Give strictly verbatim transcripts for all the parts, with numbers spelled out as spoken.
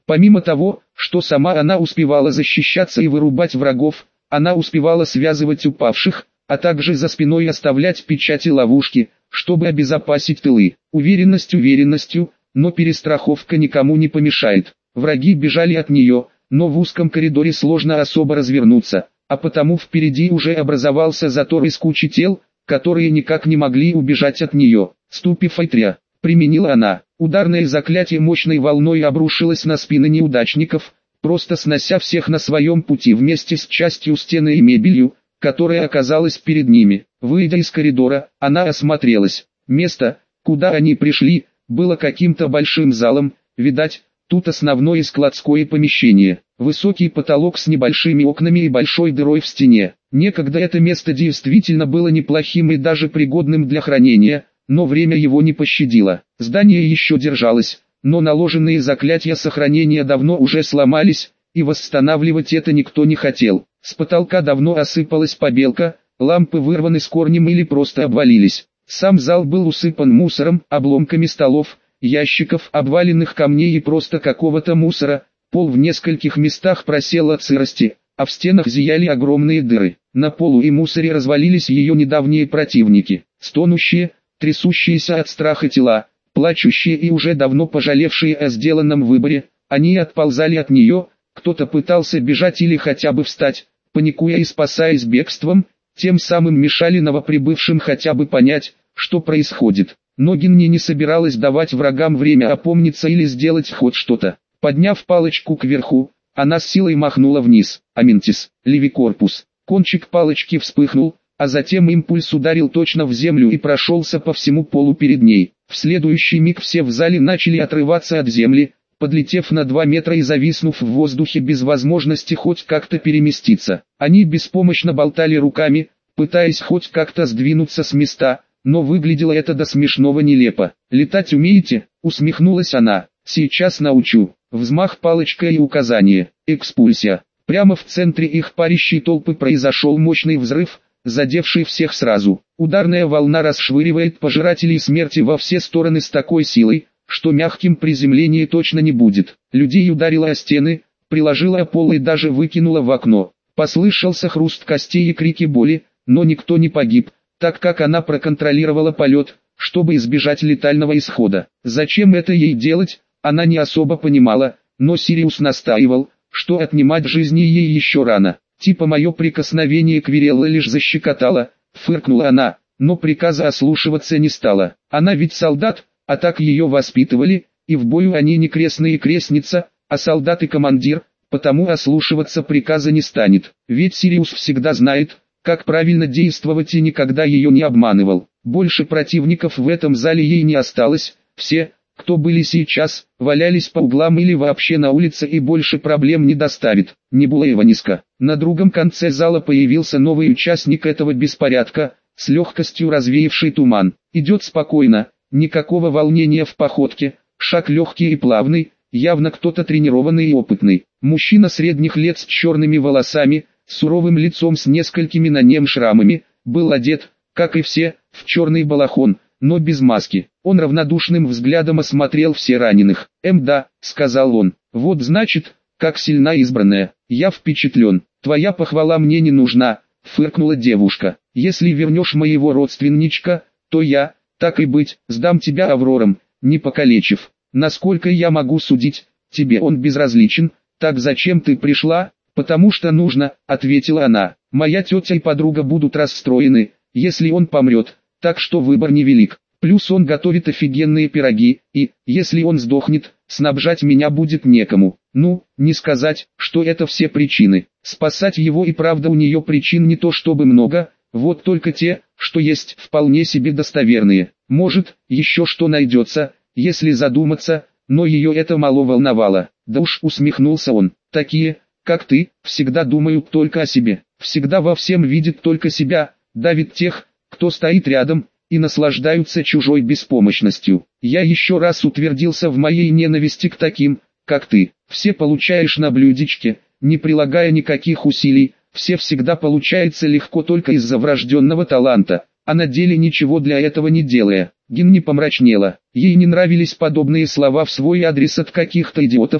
Помимо того, что сама она успевала защищаться и вырубать врагов, она успевала связывать упавших, а также за спиной оставлять печати ловушки, чтобы обезопасить тылы. Уверенность уверенностью, но перестраховка никому не помешает. Враги бежали от нее, но в узком коридоре сложно особо развернуться, а потому впереди уже образовался затор из кучи тел, которые никак не могли убежать от нее. Ступифайтря, применила она. Ударное заклятие мощной волной обрушилось на спины неудачников, просто снося всех на своем пути вместе с частью стены и мебелью, которая оказалась перед ними. Выйдя из коридора, она осмотрелась. Место, куда они пришли, было каким-то большим залом, видать, тут основное складское помещение. Высокий потолок с небольшими окнами и большой дырой в стене. Некогда это место действительно было неплохим и даже пригодным для хранения, но время его не пощадило. Здание еще держалось, но наложенные заклятия сохранения давно уже сломались, и восстанавливать это никто не хотел. С потолка давно осыпалась побелка, лампы вырваны с корнем или просто обвалились. Сам зал был усыпан мусором, обломками столов, ящиков, обваленных камней и просто какого-то мусора. Пол в нескольких местах просел от сырости, а в стенах зияли огромные дыры. На полу и мусоре развалились ее недавние противники, стонущие, трясущиеся от страха тела, плачущие и уже давно пожалевшие о сделанном выборе. Они отползали от нее, кто-то пытался бежать или хотя бы встать, паникуя и спасаясь бегством, тем самым мешали новоприбывшим хотя бы понять, что происходит. Но Гинни не собиралась давать врагам время опомниться или сделать хоть что-то. Подняв палочку кверху, она с силой махнула вниз. Аминтис, левикорпус. Кончик палочки вспыхнул, а затем импульс ударил точно в землю и прошелся по всему полу перед ней. В следующий миг все в зале начали отрываться от земли, подлетев на два метра и зависнув в воздухе без возможности хоть как-то переместиться. Они беспомощно болтали руками, пытаясь хоть как-то сдвинуться с места, но выглядело это до смешного нелепо. «Летать умеете?» — усмехнулась она. «Сейчас научу». Взмах палочкой и указание. Экспульсия. Прямо в центре их парящей толпы произошел мощный взрыв, задевший всех сразу. Ударная волна расшвыривает пожирателей смерти во все стороны с такой силой, что мягким приземление точно не будет. Людей ударило о стены, приложило о пол и даже выкинуло в окно. Послышался хруст костей и крики боли, но никто не погиб, так как она проконтролировала полет, чтобы избежать летального исхода. Зачем это ей делать, она не особо понимала, но Сириус настаивал, что отнимать жизни ей еще рано. Типа мое прикосновение к Вирелле лишь защекотало, фыркнула она, но приказа ослушиваться не стала. Она ведь солдат, а так ее воспитывали, и в бою они не крестные крестница, а солдат и командир, потому ослушиваться приказа не станет. Ведь Сириус всегда знает, как правильно действовать и никогда ее не обманывал. Больше противников в этом зале ей не осталось, все, кто были сейчас, валялись по углам или вообще на улице и больше проблем не доставит. Небулаева низко. На другом конце зала появился новый участник этого беспорядка, с легкостью развеявший туман. Идет спокойно, никакого волнения в походке, шаг легкий и плавный, явно кто-то тренированный и опытный. Мужчина средних лет с черными волосами, суровым лицом с несколькими на нем шрамами, был одет, как и все, в черный балахон, но без маски. Он равнодушным взглядом осмотрел все раненых. «Эм да», — сказал он, — «вот значит, как сильна избранная. Я впечатлен. Твоя похвала мне не нужна», — фыркнула девушка. «Если вернешь моего родственничка, то я, так и быть, сдам тебя Аврорам, не покалечив. Насколько я могу судить, тебе он безразличен, так зачем ты пришла?» «Потому что нужно», — ответила она. «Моя тетя и подруга будут расстроены, если он помрет, так что выбор невелик. Плюс он готовит офигенные пироги, и, если он сдохнет, снабжать меня будет некому. Ну, не сказать, что это все причины. Спасать его и правда у нее причин не то чтобы много, вот только те, что есть, вполне себе достоверные. Может, еще что найдется, если задуматься, но ее это мало волновало. Да уж, усмехнулся он, такие, как ты, всегда думают только о себе, всегда во всем видят только себя, давят тех, кто стоит рядом, и наслаждаются чужой беспомощностью. Я еще раз утвердился в моей ненависти к таким, как ты. Все получаешь на блюдечке, не прилагая никаких усилий, все всегда получается легко только из-за врожденного таланта, а на деле ничего для этого не делая. Гин не помрачнела, ей не нравились подобные слова в свой адрес от каких-то идиотов,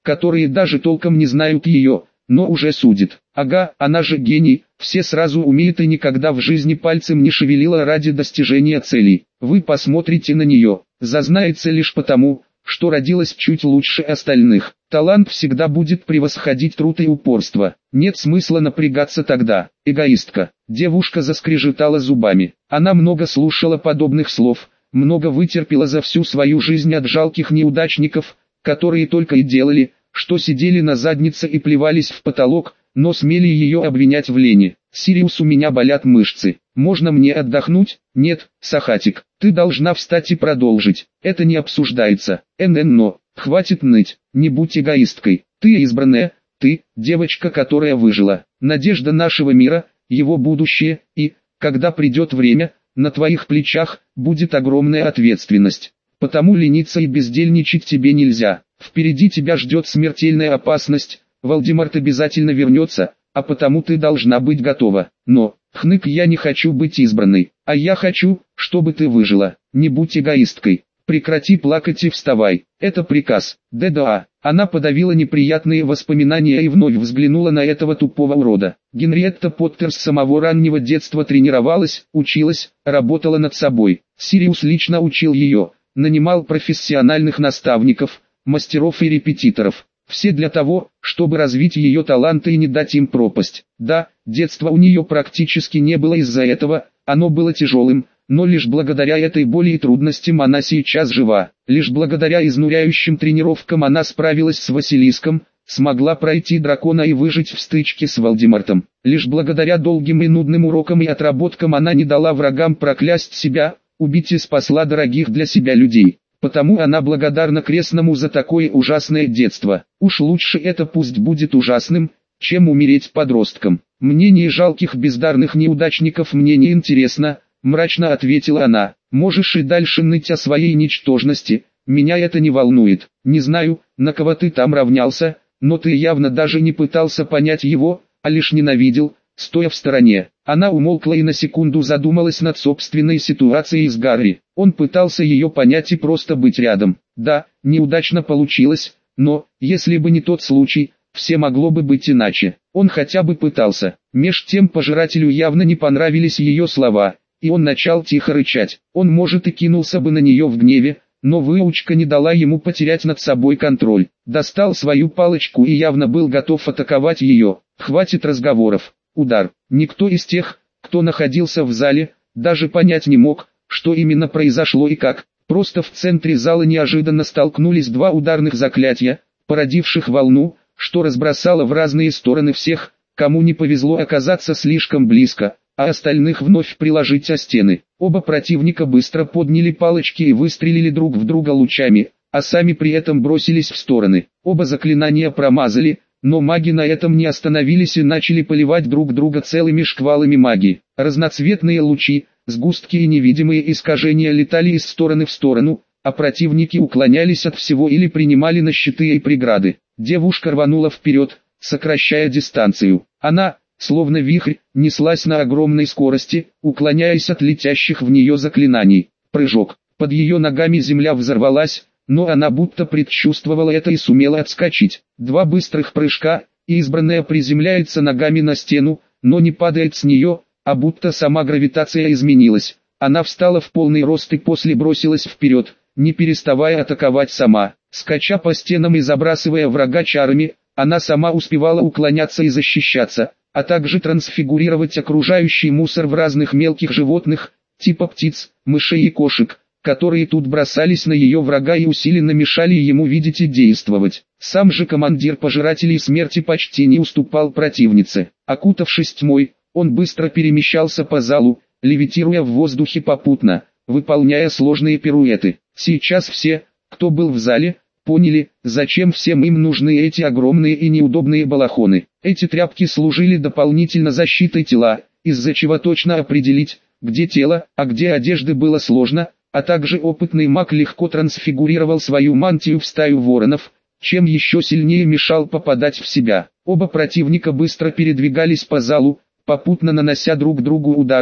которые даже толком не знают ее, но уже судят. Ага, она же гений, все сразу умеют и никогда в жизни пальцем не шевелила ради достижения целей. Вы посмотрите на нее, зазнается лишь потому, что родилась чуть лучше остальных. Талант всегда будет превосходить труд и упорство. Нет смысла напрягаться тогда. Эгоистка. Девушка заскрежетала зубами. Она много слушала подобных слов, много вытерпела за всю свою жизнь от жалких неудачников, которые только и делали, что сидели на заднице и плевались в потолок, но смели ее обвинять в лени. «Сириус, у меня болят мышцы. Можно мне отдохнуть?» «Нет, Сахатик, ты должна встать и продолжить. Это не обсуждается. НН-но, хватит ныть, не будь эгоисткой. Ты избранная, ты, девочка, которая выжила. Надежда нашего мира, его будущее, и, когда придет время, на твоих плечах будет огромная ответственность. Потому лениться и бездельничать тебе нельзя. Впереди тебя ждет смертельная опасность, Волдеморт обязательно вернется, а потому ты должна быть готова. Но, хнык, я не хочу быть избранной, а я хочу, чтобы ты выжила. Не будь эгоисткой. Прекрати плакать и вставай. Это приказ. Да-да. Она подавила неприятные воспоминания и вновь взглянула на этого тупого урода. Генриетта Поттер с самого раннего детства тренировалась, училась, работала над собой. Сириус лично учил ее, нанимал профессиональных наставников, мастеров и репетиторов. Все для того, чтобы развить ее таланты и не дать им пропасть. Да, детства у нее практически не было из-за этого, оно было тяжелым, но лишь благодаря этой боли и трудностям она сейчас жива. Лишь благодаря изнуряющим тренировкам она справилась с Василиском, смогла пройти дракона и выжить в стычке с Волдемортом. Лишь благодаря долгим и нудным урокам и отработкам она не дала врагам проклясть себя, убить и спасла дорогих для себя людей. Потому она благодарна Крестному за такое ужасное детство. Уж лучше это пусть будет ужасным, чем умереть подростком. Мнение жалких бездарных неудачников мне не интересно, мрачно ответила она. Можешь и дальше ныть о своей ничтожности, меня это не волнует. Не знаю, на кого ты там равнялся, но ты явно даже не пытался понять его, а лишь ненавидел, стоя в стороне. Она умолкла и на секунду задумалась над собственной ситуацией с Гарри. Он пытался ее понять и просто быть рядом. Да, неудачно получилось, но, если бы не тот случай, все могло бы быть иначе. Он хотя бы пытался. Меж тем пожирателю явно не понравились ее слова, и он начал тихо рычать. Он, может, и кинулся бы на нее в гневе, но выучка не дала ему потерять над собой контроль. Достал свою палочку и явно был готов атаковать ее. Хватит разговоров. Удар. Никто из тех, кто находился в зале, даже понять не мог, что именно произошло и как. Просто в центре зала неожиданно столкнулись два ударных заклятия, породивших волну, что разбросало в разные стороны всех, кому не повезло оказаться слишком близко, а остальных вновь приложить о стены. Оба противника быстро подняли палочки и выстрелили друг в друга лучами, а сами при этом бросились в стороны. Оба заклинания промазали, но маги на этом не остановились и начали поливать друг друга целыми шквалами магии. Разноцветные лучи, сгустки и невидимые искажения летали из стороны в сторону, а противники уклонялись от всего или принимали на щиты и преграды. Девушка рванула вперед, сокращая дистанцию. Она, словно вихрь, неслась на огромной скорости, уклоняясь от летящих в нее заклинаний. Прыжок. Под ее ногами земля взорвалась, но она будто предчувствовала это и сумела отскочить. Два быстрых прыжка, и избранная приземляется ногами на стену, но не падает с нее, а будто сама гравитация изменилась. Она встала в полный рост и после бросилась вперед, не переставая атаковать сама. Скача по стенам и забрасывая врага чарами, она сама успевала уклоняться и защищаться, а также трансфигурировать окружающий мусор в разных мелких животных, типа птиц, мышей и кошек, которые тут бросались на ее врага и усиленно мешали ему видеть и действовать. Сам же командир пожирателей смерти почти не уступал противнице. Окутавшись тьмой, он быстро перемещался по залу, левитируя в воздухе попутно, выполняя сложные пируэты. Сейчас все, кто был в зале, поняли, зачем всем им нужны эти огромные и неудобные балахоны. Эти тряпки служили дополнительно защитой тела, из-за чего точно определить, где тело, а где одежды было сложно, а также опытный маг легко трансфигурировал свою мантию в стаю воронов, чем еще сильнее мешал попадать в себя. Оба противника быстро передвигались по залу, попутно нанося друг другу удары,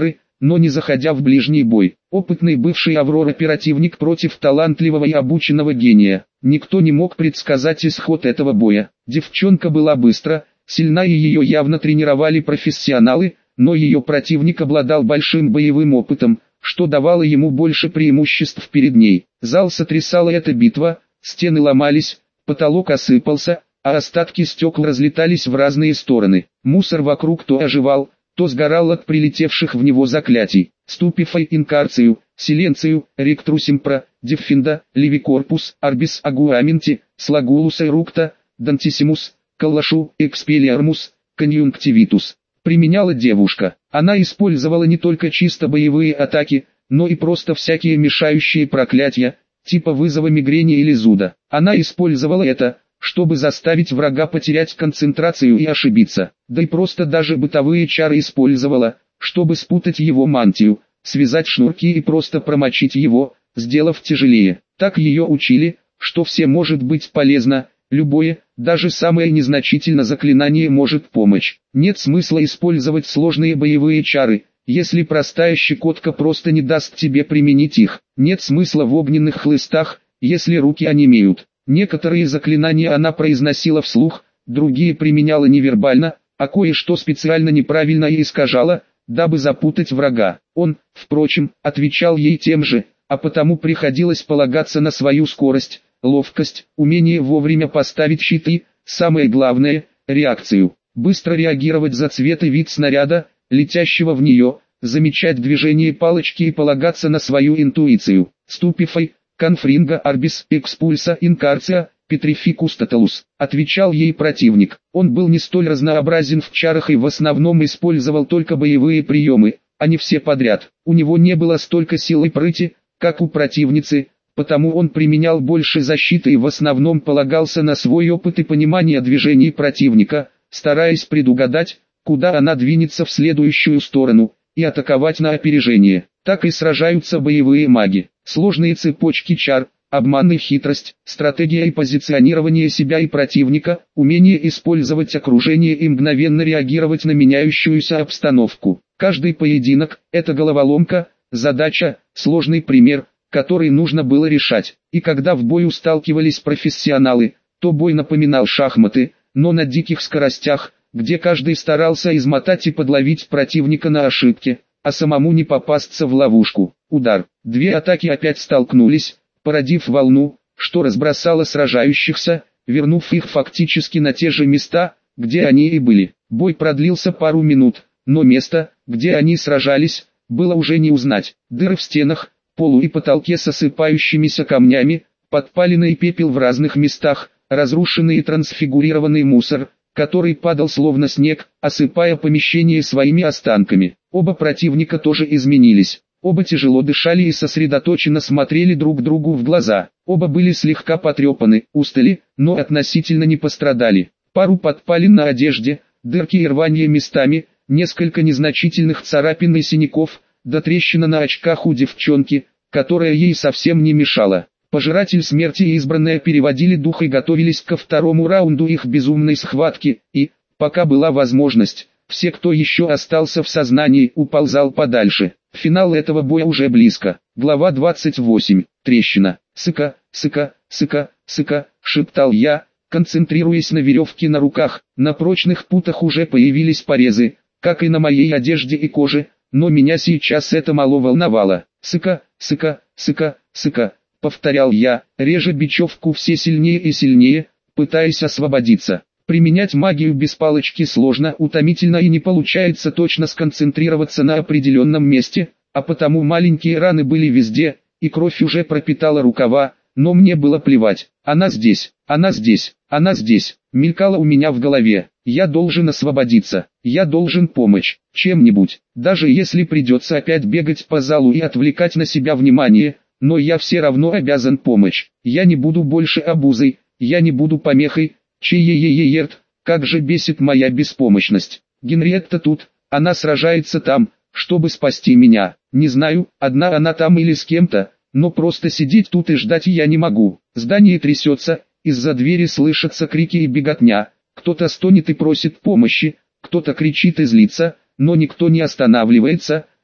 но не заходя в ближний бой. Опытный бывший Аврора-оперативник против талантливого и обученного гения. Никто не мог предсказать исход этого боя. Девчонка была быстра, сильна и ее явно тренировали профессионалы, но ее противник обладал большим боевым опытом, что давало ему больше преимуществ перед ней. Зал сотрясала эта битва, стены ломались, потолок осыпался, а остатки стекол разлетались в разные стороны. Мусор вокруг то оживал, то сгорал от прилетевших в него заклятий. Ступифай инкарцию, силенцию, ректрусимпра, дефинда, левикорпус, арбис агуаменти, слагулус эрукта, дантисимус, каллашу, экспелиармус, конъюнктивитус. Применяла девушка. Она использовала не только чисто боевые атаки, но и просто всякие мешающие проклятия, типа вызова мигрени или зуда. Она использовала это, чтобы заставить врага потерять концентрацию и ошибиться. Да и просто даже бытовые чары использовала, чтобы спутать его мантию, связать шнурки и просто промочить его, сделав тяжелее. Так ее учили, что все может быть полезно, любое, даже самое незначительное заклинание может помочь. Нет смысла использовать сложные боевые чары, если простая щекотка просто не даст тебе применить их. Нет смысла в огненных хлыстах, если руки онемеют. Некоторые заклинания она произносила вслух, другие применяла невербально, а кое-что специально неправильно и искажала, дабы запутать врага. Он, впрочем, отвечал ей тем же, а потому приходилось полагаться на свою скорость, ловкость, умение вовремя поставить щит и, самое главное, реакцию. Быстро реагировать за цвет и вид снаряда, летящего в нее, замечать движение палочки и полагаться на свою интуицию. Ступифай, конфринга арбис, экспульса инкарция, петрификус тоталус, отвечал ей противник. Он был не столь разнообразен в чарах и в основном использовал только боевые приемы, а не все подряд. У него не было столько сил и прыти, как у противницы, потому он применял больше защиты и в основном полагался на свой опыт и понимание движений противника, стараясь предугадать, куда она двинется в следующую сторону, и атаковать на опережение. Так и сражаются боевые маги. Сложные цепочки чар, обман и хитрость, стратегия и позиционирование себя и противника, умение использовать окружение и мгновенно реагировать на меняющуюся обстановку. Каждый поединок – это головоломка, задача, сложный пример, который нужно было решать. И когда в бою сталкивались профессионалы, то бой напоминал шахматы, но на диких скоростях, где каждый старался измотать и подловить противника на ошибке, а самому не попасться в ловушку. Удар. Две атаки опять столкнулись, породив волну, что разбросало сражающихся, вернув их фактически на те же места, где они и были. Бой продлился пару минут, но место, где они сражались, было уже не узнать. Дыры в стенах, полу и потолке с осыпающимися камнями, подпалины и пепел в разных местах, разрушенный и трансфигурированный мусор, который падал словно снег, осыпая помещение своими останками. Оба противника тоже изменились. Оба тяжело дышали и сосредоточенно смотрели друг другу в глаза. Оба были слегка потрепаны, устали, но относительно не пострадали. Пару подпалин на одежде, дырки и рвания местами, несколько незначительных царапин и синяков, да трещина на очках у девчонки, которая ей совсем не мешала. Пожиратель смерти и избранная переводили дух и готовились ко второму раунду их безумной схватки, и, пока была возможность, все, кто еще остался в сознании, уползал подальше. Финал этого боя уже близко. Глава двадцать восемь. Трещина. «Сыка, сыка, сыка, сыка», — шептал я, концентрируясь на веревке на руках. На прочных путах уже появились порезы, как и на моей одежде и коже, но меня сейчас это мало волновало. «Сыка, сыка, сыка, сыка», — повторял я, реже бечевку все сильнее и сильнее, пытаясь освободиться. Применять магию без палочки сложно, утомительно и не получается точно сконцентрироваться на определенном месте, а потому маленькие раны были везде, и кровь уже пропитала рукава, но мне было плевать. Она здесь, она здесь, она здесь, мелькала у меня в голове. Я должен освободиться, я должен помочь, чем-нибудь, даже если придется опять бегать по залу и отвлекать на себя внимание, но я все равно обязан помочь. Я не буду больше обузой, я не буду помехой. Чей-е-е-е-ерт, как же бесит моя беспомощность. Генриетта тут, она сражается там, чтобы спасти меня. Не знаю, одна она там или с кем-то, но просто сидеть тут и ждать я не могу. Здание трясется, из-за двери слышатся крики и беготня. Кто-то стонет и просит помощи, кто-то кричит и злится, но никто не останавливается,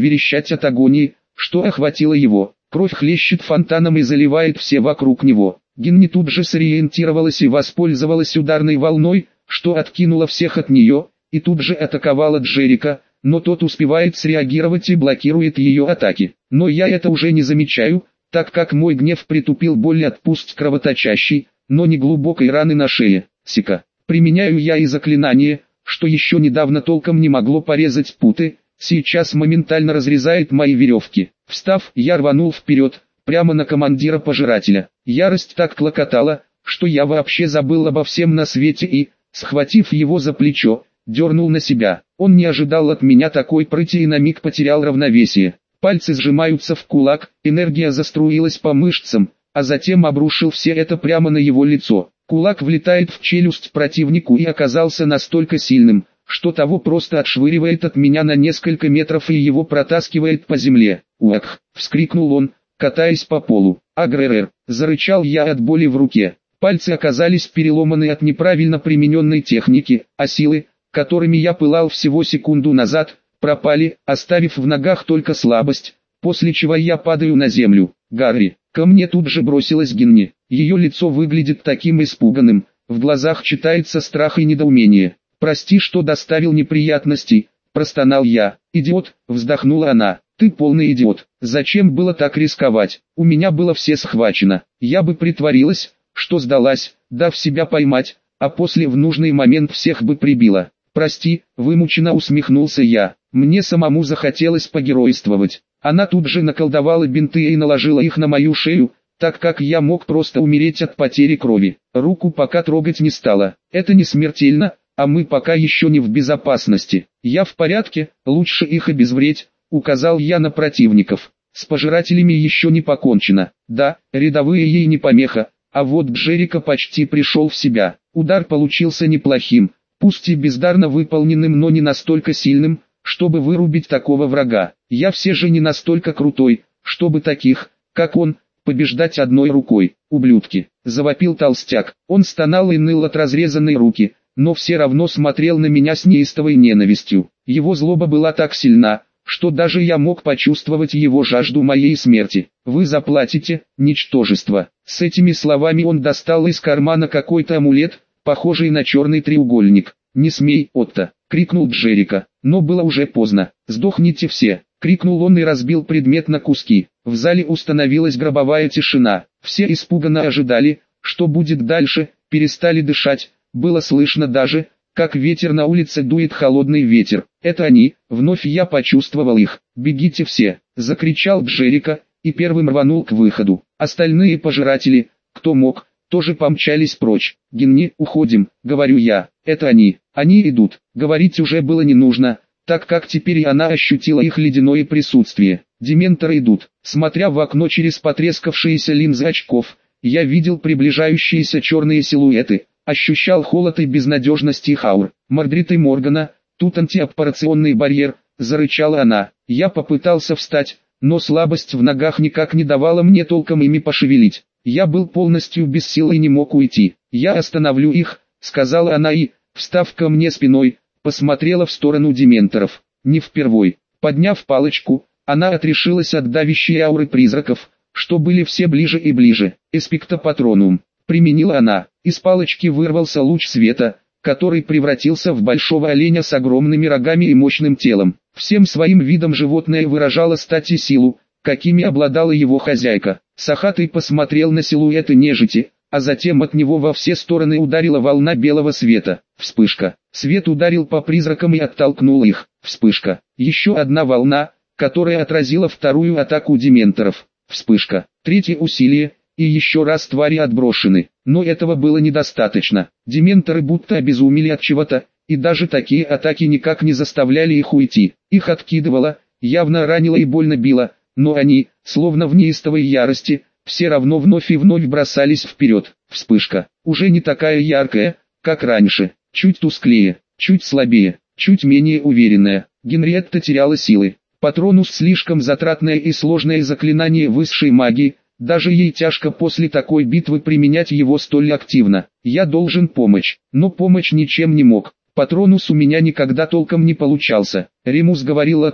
верещать от агонии, что охватило его. Кровь хлещет фонтаном и заливает все вокруг него. Гинни тут же сориентировалась и воспользовалась ударной волной, что откинуло всех от нее, и тут же атаковала Джерика, но тот успевает среагировать и блокирует ее атаки. Но я это уже не замечаю, так как мой гнев притупил боль от пусть кровоточащей, но не глубокой раны на шее. Сика. Применяю я и заклинание, что еще недавно толком не могло порезать путы, сейчас моментально разрезает мои веревки. Встав, я рванул вперед, прямо на командира пожирателя. Ярость так клокотала, что я вообще забыл обо всем на свете и, схватив его за плечо, дернул на себя. Он не ожидал от меня такой прыти и на миг потерял равновесие. Пальцы сжимаются в кулак, энергия заструилась по мышцам, а затем обрушил все это прямо на его лицо. Кулак влетает в челюсть противнику и оказался настолько сильным, что того просто отшвыривает от меня на несколько метров и его протаскивает по земле. «Уах!» — вскрикнул он, катаясь по полу. «Агррр!» — зарычал я от боли в руке. Пальцы оказались переломаны от неправильно примененной техники, а силы, которыми я пылал всего секунду назад, пропали, оставив в ногах только слабость, после чего я падаю на землю. «Гарри!» Ко мне тут же бросилась Гинни. Ее лицо выглядит таким испуганным, в глазах читается страх и недоумение. «Прости, что доставил неприятностей», – простонал я. «Идиот», – вздохнула она. «Ты полный идиот. Зачем было так рисковать? У меня было все схвачено. Я бы притворилась, что сдалась, дав себя поймать, а после в нужный момент всех бы прибила». «Прости», – вымученно усмехнулся я. «Мне самому захотелось погеройствовать». Она тут же наколдовала бинты и наложила их на мою шею, так как я мог просто умереть от потери крови. Руку пока трогать не стала. Это не смертельно, а мы пока еще не в безопасности. «Я в порядке, лучше их обезвредить», — указал я на противников. «С пожирателями еще не покончено. Да, рядовые ей не помеха, а вот Джерика почти пришел в себя. Удар получился неплохим, пусть и бездарно выполненным, но не настолько сильным, чтобы вырубить такого врага. Я все же не настолько крутой, чтобы таких, как он, побеждать одной рукой. Ублюдки!» — завопил толстяк. Он стонал и ныл от разрезанной руки, но все равно смотрел на меня с неистовой ненавистью. Его злоба была так сильна, что даже я мог почувствовать его жажду моей смерти. «Вы заплатите, ничтожество!» С этими словами он достал из кармана какой-то амулет, похожий на черный треугольник. «Не смей, Отто!» — крикнул Джерика. Но было уже поздно. «Сдохните все!» — крикнул он и разбил предмет на куски. В зале установилась гробовая тишина. Все испуганно ожидали, что будет дальше, перестали дышать. Было слышно даже, как ветер на улице дует, холодный ветер. «Это они!» — вновь я почувствовал их. «Бегите все!» — закричал Джерика, и первым рванул к выходу. Остальные пожиратели, кто мог, тоже помчались прочь. «Гинни, уходим!» — говорю я. «Это они! Они идут!» Говорить уже было не нужно, так как теперь и она ощутила их ледяное присутствие. Дементоры идут. Смотря в окно через потрескавшиеся линзы очков, я видел приближающиеся черные силуэты, ощущал холод и безнадежность их аур. «Мордрид и Моргана, тут антиаппарационный барьер», — зарычала она. Я попытался встать, но слабость в ногах никак не давала мне толком ими пошевелить. Я был полностью без сил и не мог уйти. «Я остановлю их», — сказала она и, встав ко мне спиной, посмотрела в сторону дементоров. Не впервой. Подняв палочку, она отрешилась от давящей ауры призраков, что были все ближе и ближе. «Эспекта патронум», — применила она. Из палочки вырвался луч света, который превратился в большого оленя с огромными рогами и мощным телом. Всем своим видом животное выражало стать и силу, какими обладала его хозяйка. Сахатый посмотрел на силуэты нежити, а затем от него во все стороны ударила волна белого света. Вспышка. Свет ударил по призракам и оттолкнул их. Вспышка. Еще одна волна, которая отразила вторую атаку дементоров. Вспышка. Третье усилие, и еще раз твари отброшены. Но этого было недостаточно. Дементоры будто обезумели от чего-то, и даже такие атаки никак не заставляли их уйти. Их откидывало, явно ранило и больно било, но они, словно в неистовой ярости, все равно вновь и вновь бросались вперед. Вспышка. Уже не такая яркая, как раньше. Чуть тусклее, чуть слабее, чуть менее уверенная. Генриетта теряла силы. Патронус слишком затратное и сложное заклинание высшей магии, даже ей тяжко после такой битвы применять его столь активно. Я должен помочь, но помочь ничем не мог. Патронус у меня никогда толком не получался. Ремус говорил о том,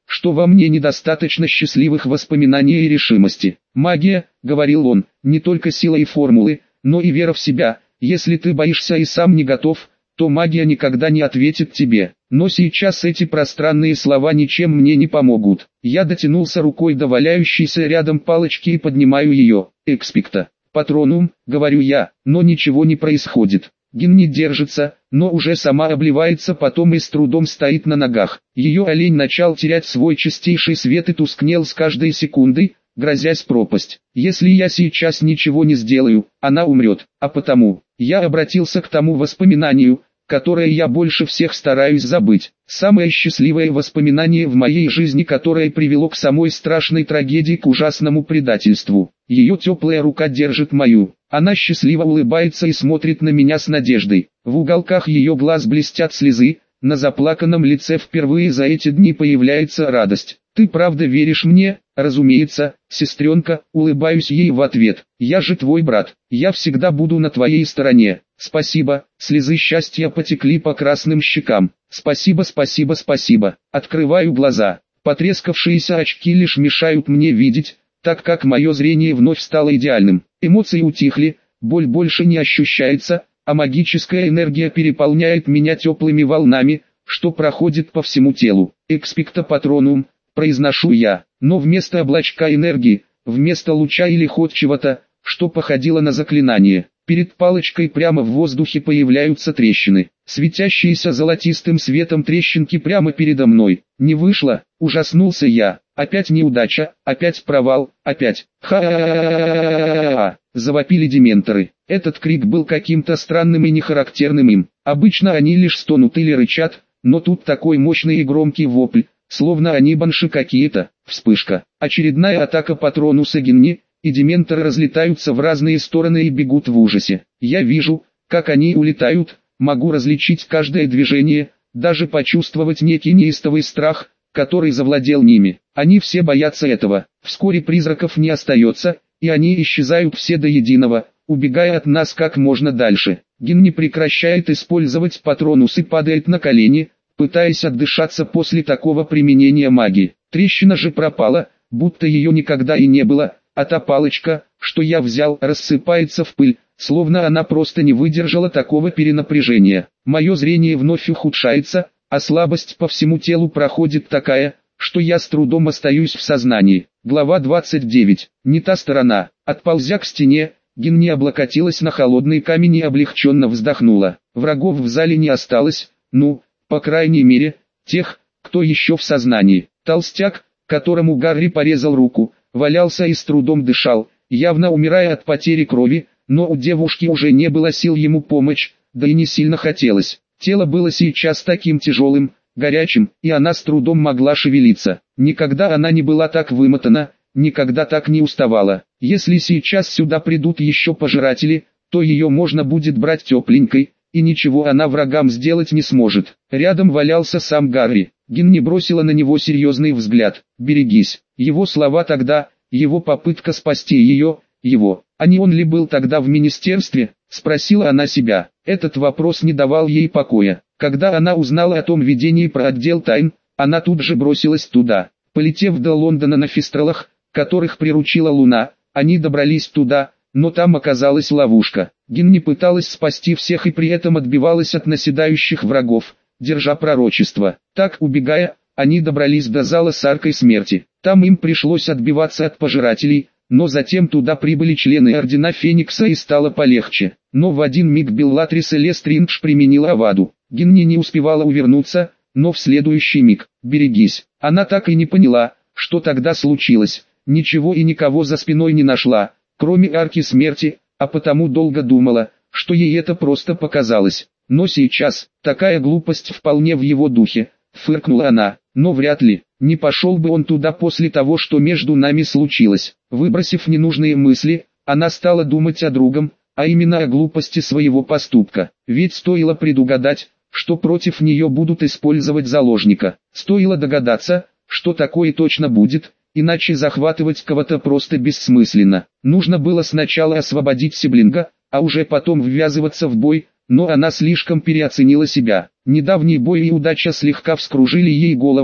что во мне недостаточно счастливых воспоминаний и решимости. «Магия», — говорил он, — «не только сила и формулы, но и вера в себя. Если ты боишься и сам не готов, то магия никогда не ответит тебе». Но сейчас эти пространные слова ничем мне не помогут. Я дотянулся рукой до валяющейся рядом палочки и поднимаю ее. «Экспекта патронум», — говорю я, но ничего не происходит. Гин не держится, но уже сама обливается потом и с трудом стоит на ногах. Ее олень начал терять свой чистейший свет и тускнел с каждой секундой, грозясь пропасть. Если я сейчас ничего не сделаю, она умрет. А потому, я обратился к тому воспоминанию, которое я больше всех стараюсь забыть. Самое счастливое воспоминание в моей жизни, которое привело к самой страшной трагедии, к ужасному предательству. Ее теплая рука держит мою. Она счастливо улыбается и смотрит на меня с надеждой. В уголках ее глаз блестят слезы, на заплаканном лице впервые за эти дни появляется радость. «Ты правда веришь мне?» «Разумеется, сестренка», улыбаюсь ей в ответ. «Я же твой брат, я всегда буду на твоей стороне». «Спасибо», слезы счастья потекли по красным щекам. «Спасибо, спасибо, спасибо». Открываю глаза. Потрескавшиеся очки лишь мешают мне видеть, так как мое зрение вновь стало идеальным. Эмоции утихли, боль больше не ощущается, а магическая энергия переполняет меня теплыми волнами, что проходит по всему телу. «Экспекта патронум», произношу я, но вместо облачка энергии, вместо луча или хоть чего-то, что походило на заклинание, перед палочкой прямо в воздухе появляются трещины. Светящиеся золотистым светом трещинки прямо передо мной. Не вышло, ужаснулся я. Опять неудача, опять провал, опять. Ха-ха-ха-ха-ха-ха-ха-ха. Завопили дементоры. Этот крик был каким-то странным и нехарактерным им. Обычно они лишь стонут или рычат, но тут такой мощный и громкий вопль, словно они банши какие-то. Вспышка. Очередная атака патронуса Гинни, и дементоры разлетаются в разные стороны и бегут в ужасе. Я вижу, как они улетают, могу различить каждое движение, даже почувствовать некий неистовый страх, который завладел ними. Они все боятся этого. Вскоре призраков не остается, и они исчезают все до единого, убегая от нас как можно дальше. Гин не прекращает использовать патронус и падает на колени, пытаясь отдышаться после такого применения магии. Трещина же пропала, будто ее никогда и не было, а та палочка, что я взял, рассыпается в пыль, словно она просто не выдержала такого перенапряжения. Мое зрение вновь ухудшается, а слабость по всему телу проходит такая, что я с трудом остаюсь в сознании. Глава двадцать девять. Не та сторона. Отползя к стене, Гинни облокотилась на холодный камень и облегченно вздохнула. Врагов в зале не осталось, ну, по крайней мере, тех, кто еще в сознании. Толстяк, которому Гарри порезал руку, валялся и с трудом дышал, явно умирая от потери крови, но у девушки уже не было сил ему помочь, да и не сильно хотелось. Тело было сейчас таким тяжелым, горячим, и она с трудом могла шевелиться. Никогда она не была так вымотана, никогда так не уставала. Если сейчас сюда придут еще пожиратели, то ее можно будет брать тепленькой, и ничего она врагам сделать не сможет. Рядом валялся сам Гарри. Гинни бросила на него серьезный взгляд. «Берегись». Его слова тогда, его попытка спасти ее, его. А не он ли был тогда в министерстве? Спросила она себя. Этот вопрос не давал ей покоя. Когда она узнала о том видении про отдел тайн, она тут же бросилась туда. Полетев до Лондона на фистралах, которых приручила Луна, они добрались туда, но там оказалась ловушка. Гинни пыталась спасти всех и при этом отбивалась от наседающих врагов, держа пророчество. Так, убегая, они добрались до зала с аркой смерти. Там им пришлось отбиваться от пожирателей, но затем туда прибыли члены Ордена Феникса и стало полегче. Но в один миг Беллатрис Лестриндж применила Аваду. Гинни не успевала увернуться, но в следующий миг, берегись. Она так и не поняла, что тогда случилось. Ничего и никого за спиной не нашла, кроме арки смерти, а потому долго думала, что ей это просто показалось. Но сейчас, такая глупость вполне в его духе, фыркнула она, но вряд ли, не пошел бы он туда после того, что между нами случилось. Выбросив ненужные мысли, она стала думать о другом, а именно о глупости своего поступка. Ведь стоило предугадать, что против нее будут использовать заложника. Стоило догадаться, что такое точно будет, иначе захватывать кого-то просто бессмысленно. Нужно было сначала освободить сиблинга, а уже потом ввязываться в бой, но она слишком переоценила себя. Недавний бой и удача слегка вскружили ей голову,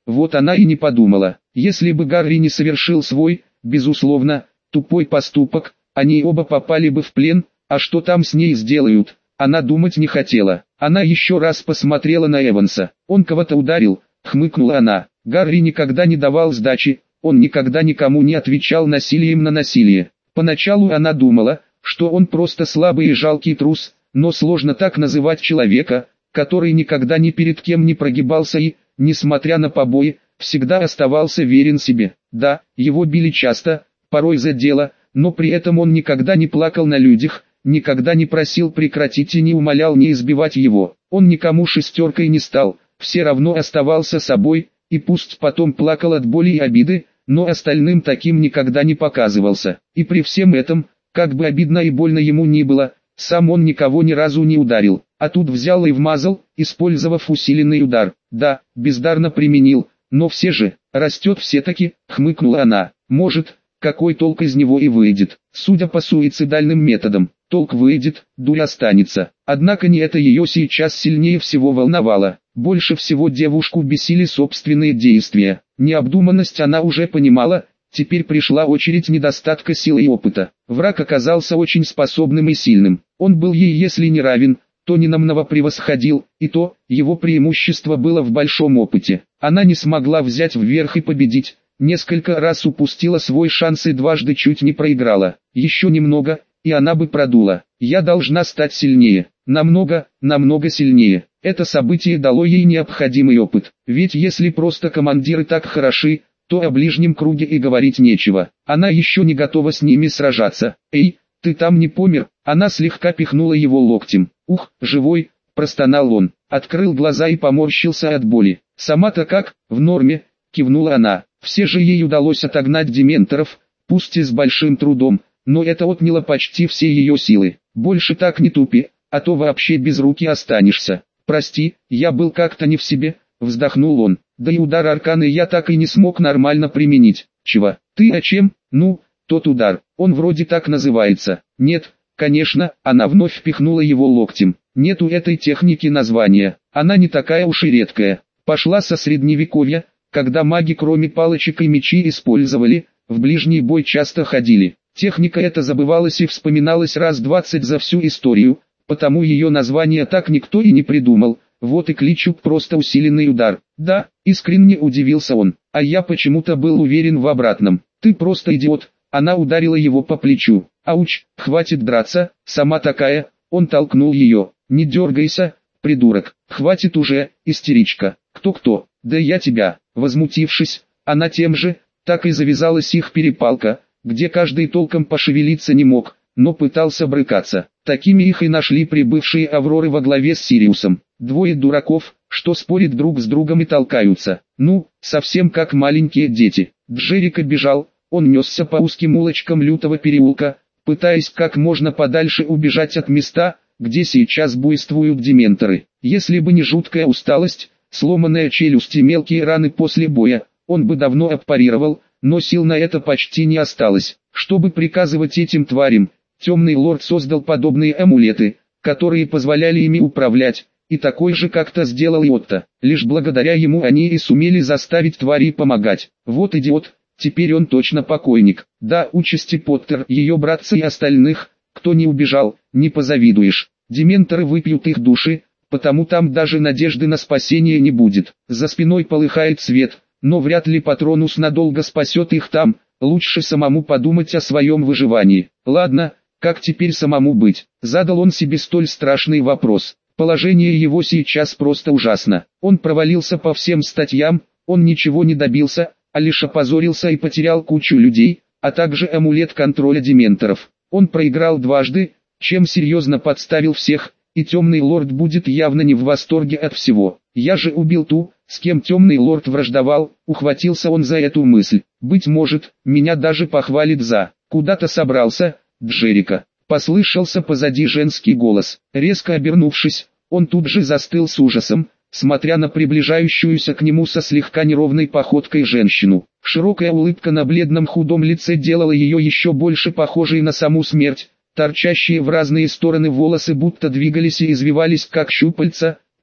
Вот она и не подумала. Если бы Гарри не совершил свой, безусловно, тупой поступок, они оба попали бы в плен, а что там с ней сделают, она думать не хотела. Она еще раз посмотрела на Эванса. Он кого-то ударил, хмыкнула она. Гарри никогда не давал сдачи, он никогда никому не отвечал насилием на насилие. Поначалу она думала, что он просто слабый и жалкий трус, но сложно так называть человека, который никогда ни перед кем не прогибался и, несмотря на побои, всегда оставался верен себе. Да, его били часто, порой за дело, но при этом он никогда не плакал на людях, никогда не просил прекратить и не умолял не избивать его. Он никому шестеркой не стал, все равно оставался собой, и пусть потом плакал от боли и обиды, но остальным таким никогда не показывался. И при всем этом, как бы обидно и больно ему ни было, сам он никого ни разу не ударил, а тут взял и вмазал, использовав усиленный удар. Да, бездарно применил, но все же, растет все-таки, хмыкнула она. Может, какой толк из него и выйдет. Судя по суицидальным методам, толк выйдет, дурь останется. Однако не это ее сейчас сильнее всего волновало. Больше всего девушку бесили собственные действия. Необдуманность она уже понимала, теперь пришла очередь недостатка силы и опыта. Враг оказался очень способным и сильным. Он был ей если не равен, то ненамного превосходил, и то, его преимущество было в большом опыте. Она не смогла взять вверх и победить, несколько раз упустила свой шанс и дважды чуть не проиграла. Еще немного, и она бы продула. Я должна стать сильнее, намного, намного сильнее. Это событие дало ей необходимый опыт, ведь если просто командиры так хороши, то о ближнем круге и говорить нечего. Она еще не готова с ними сражаться. Эй, ты там не помер? Она слегка пихнула его локтем. Ух, живой, простонал он, открыл глаза и поморщился от боли. Сама-то как, в норме, кивнула она. Все же ей удалось отогнать дементоров, пусть и с большим трудом, но это отняло почти все ее силы. Больше так не тупи, а то вообще без руки останешься. Прости, я был как-то не в себе, вздохнул он. Да и удар арканы я так и не смог нормально применить. Чего? Ты о чем? Ну, тот удар, он вроде так называется. Нет, конечно, она вновь впихнула его локтем. Нет у этой техники названия, она не такая уж и редкая. Пошла со средневековья, когда маги кроме палочек и мечей использовали, в ближний бой часто ходили. Техника эта забывалась и вспоминалась раз двадцать за всю историю, потому ее название так никто и не придумал. Вот и кличут просто усиленный удар. Да, искренне удивился он, а я почему-то был уверен в обратном. Ты просто идиот. Она ударила его по плечу. Ауч, хватит драться, сама такая. Он толкнул ее. Не дергайся, придурок. Хватит уже, истеричка. Кто-кто? Да я тебя. Возмутившись, она тем же, так и завязалась их перепалка, где каждый толком пошевелиться не мог, но пытался брыкаться. Такими их и нашли прибывшие Авроры во главе с Сириусом. Двое дураков, что спорят друг с другом и толкаются. Ну, совсем как маленькие дети. Джерика бежал, он несся по узким улочкам лютого переулка, пытаясь как можно подальше убежать от места, где сейчас буйствуют дементоры. Если бы не жуткая усталость, сломанная челюсть и мелкие раны после боя, он бы давно отпарировал, но сил на это почти не осталось. Чтобы приказывать этим тварям, Темный Лорд создал подобные амулеты, которые позволяли ими управлять, и такой же как-то сделал и Отто. Лишь благодаря ему они и сумели заставить тварей помогать. Вот идиот, теперь он точно покойник. Да, участи Поттер, ее братца и остальных, кто не убежал, не позавидуешь. Дементоры выпьют их души, потому там даже надежды на спасение не будет. За спиной полыхает свет, но вряд ли Патронус надолго спасет их там, лучше самому подумать о своем выживании. Ладно, как теперь самому быть? Задал он себе столь страшный вопрос. Положение его сейчас просто ужасно. Он провалился по всем статьям, он ничего не добился, а лишь опозорился и потерял кучу людей, а также амулет контроля дементоров. Он проиграл дважды, чем серьезно подставил всех, и Темный Лорд будет явно не в восторге от всего. Я же убил ту, с кем Темный Лорд враждовал, ухватился он за эту мысль. Быть может, меня даже похвалит за «куда-то собрался, Джерика». Послышался позади женский голос. Резко обернувшись, он тут же застыл с ужасом, смотря на приближающуюся к нему со слегка неровной походкой женщину. Широкая улыбка на бледном худом лице делала ее еще больше похожей на саму смерть. Торчащие в разные стороны волосы будто двигались и извивались как щупальца,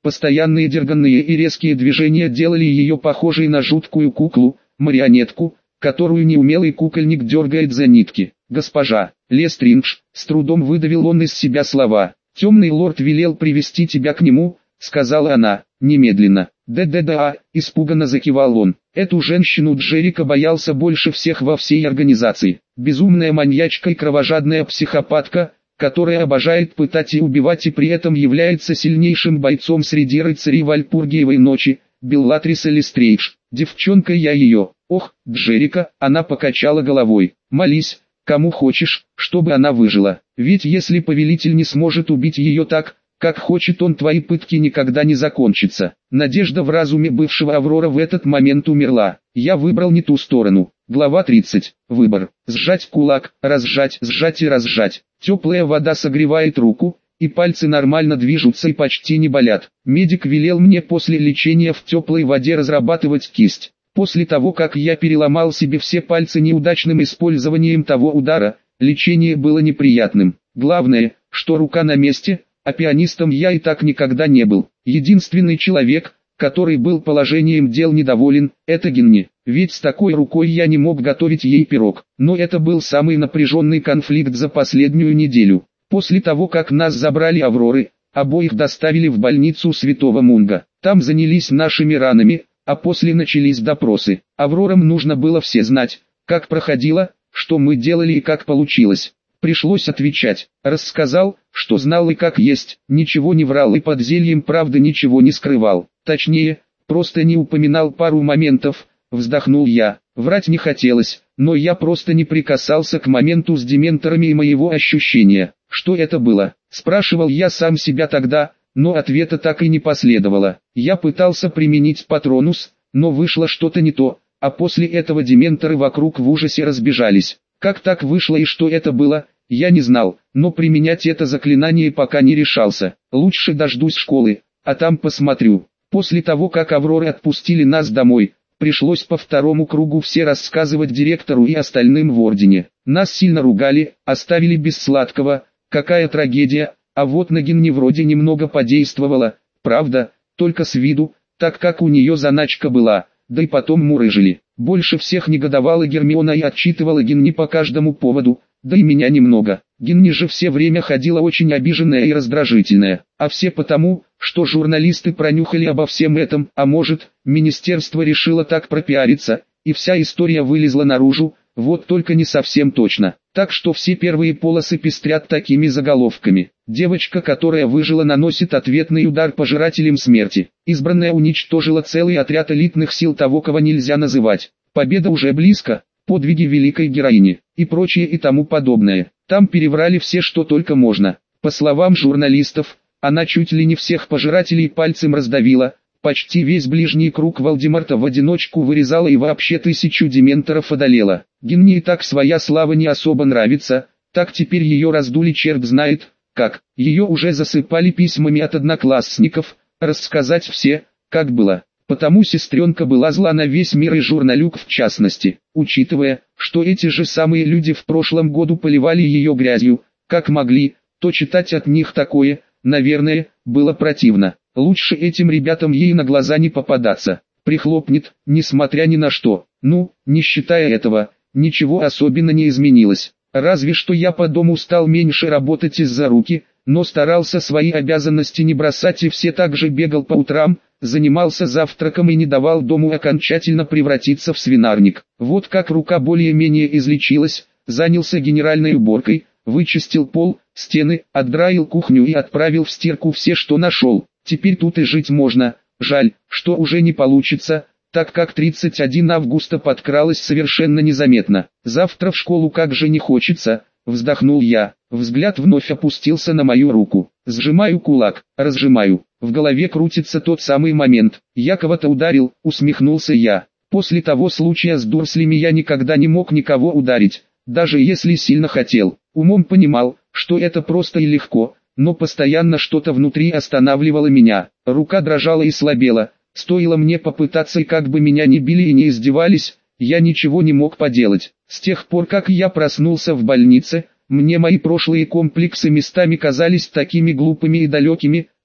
Постоянные дерганные и резкие движения делали ее похожей на жуткую куклу, марионетку, которую неумелый кукольник дергает за нитки. «Госпожа Лестриндж», с трудом выдавил он из себя слова. «Темный лорд велел привести тебя к нему», — сказала она, — «немедленно». «Да-да-да», — испуганно закивал он. Эту женщину Джерика боялся больше всех во всей организации. Безумная маньячка и кровожадная психопатка, которая обожает пытать и убивать и при этом является сильнейшим бойцом среди рыцарей Вальпургиевой ночи, Беллатриса Лестрейдж. Девчонка я ее. Ох, Джерика, она покачала головой. Молись, кому хочешь, чтобы она выжила. Ведь если повелитель не сможет убить ее так, как хочет он, твои пытки никогда не закончатся. Надежда в разуме бывшего Аврора в этот момент умерла. Я выбрал не ту сторону. Глава тридцать. Выбор. Сжать кулак, разжать, сжать и разжать. Теплая вода согревает руку, и пальцы нормально движутся и почти не болят. Медик велел мне после лечения в теплой воде разрабатывать кисть. После того, как я переломал себе все пальцы неудачным использованием того удара, лечение было неприятным. Главное, что рука на месте, а пианистом я и так никогда не был. Единственный человек, который был положением дел недоволен, это Генни. Ведь с такой рукой я не мог готовить ей пирог. Но это был самый напряженный конфликт за последнюю неделю. После того, как нас забрали Авроры, обоих доставили в больницу Святого Мунга. Там занялись нашими ранами, а после начались допросы. Аврорам нужно было все знать, как проходило, что мы делали и как получилось. Пришлось отвечать. Рассказал, что знал и как есть, ничего не врал и под зельем правды ничего не скрывал. Точнее, просто не упоминал пару моментов, вздохнул я. Врать не хотелось, но я просто не прикасался к моменту с дементорами и моего ощущения. Что это было? Спрашивал я сам себя тогда, но ответа так и не последовало. Я пытался применить патронус, но вышло что-то не то, а после этого дементоры вокруг в ужасе разбежались. Как так вышло и что это было, я не знал, но применять это заклинание пока не решался. Лучше дождусь школы, а там посмотрю. После того, как Авроры отпустили нас домой, пришлось по второму кругу все рассказывать директору и остальным в Ордене. Нас сильно ругали, оставили без сладкого, какая трагедия, а вот на Генни вроде немного подействовала, правда, только с виду, так как у нее заначка была, да и потом мурыжили. Больше всех негодовала Гермиона и отчитывала Генни по каждому поводу, да и меня немного. Генни же все время ходила очень обиженная и раздражительная, а все потому, что журналисты пронюхали обо всем этом, а может, министерство решило так пропиариться, и вся история вылезла наружу, вот только не совсем точно. Так что все первые полосы пестрят такими заголовками. Девочка, которая выжила, наносит ответный удар пожирателям смерти. Избранная уничтожила целый отряд элитных сил того, кого нельзя называть. Победа уже близко, подвиги великой героини, и прочее и тому подобное. Там переврали все, что только можно. По словам журналистов, она чуть ли не всех пожирателей пальцем раздавила, почти весь ближний круг Волдеморта в одиночку вырезала и вообще тысячу дементоров одолела. Генни и так своя слава не особо нравится, так теперь ее раздули черт знает как. Ее уже засыпали письмами от одноклассников, рассказать все, как было. Потому сестренка была зла на весь мир и журналюк в частности, учитывая, что эти же самые люди в прошлом году поливали ее грязью, как могли, то читать от них такое, наверное, было противно. Лучше этим ребятам ей на глаза не попадаться. Прихлопнет, несмотря ни на что. Ну, не считая этого, ничего особенно не изменилось. Разве что я по дому стал меньше работать из-за руки, но старался свои обязанности не бросать и все так же бегал по утрам, занимался завтраком и не давал дому окончательно превратиться в свинарник. Вот как рука более-менее излечилась, занялся генеральной уборкой, вычистил пол, стены, отдраил кухню и отправил в стирку все, что нашел. Теперь тут и жить можно, жаль, что уже не получится, так как тридцать первого августа подкралось совершенно незаметно. Завтра в школу как же не хочется, вздохнул я, взгляд вновь опустился на мою руку. Сжимаю кулак, разжимаю, в голове крутится тот самый момент. Я кого-то ударил, усмехнулся я. После того случая с Дурслями я никогда не мог никого ударить, даже если сильно хотел. Умом понимал, что это просто и легко, но постоянно что-то внутри останавливало меня. Рука дрожала и слабела. Стоило мне попытаться, и как бы меня ни били и не издевались, я ничего не мог поделать. С тех пор, как я проснулся в больнице, мне мои прошлые комплексы местами казались такими глупыми и далекими,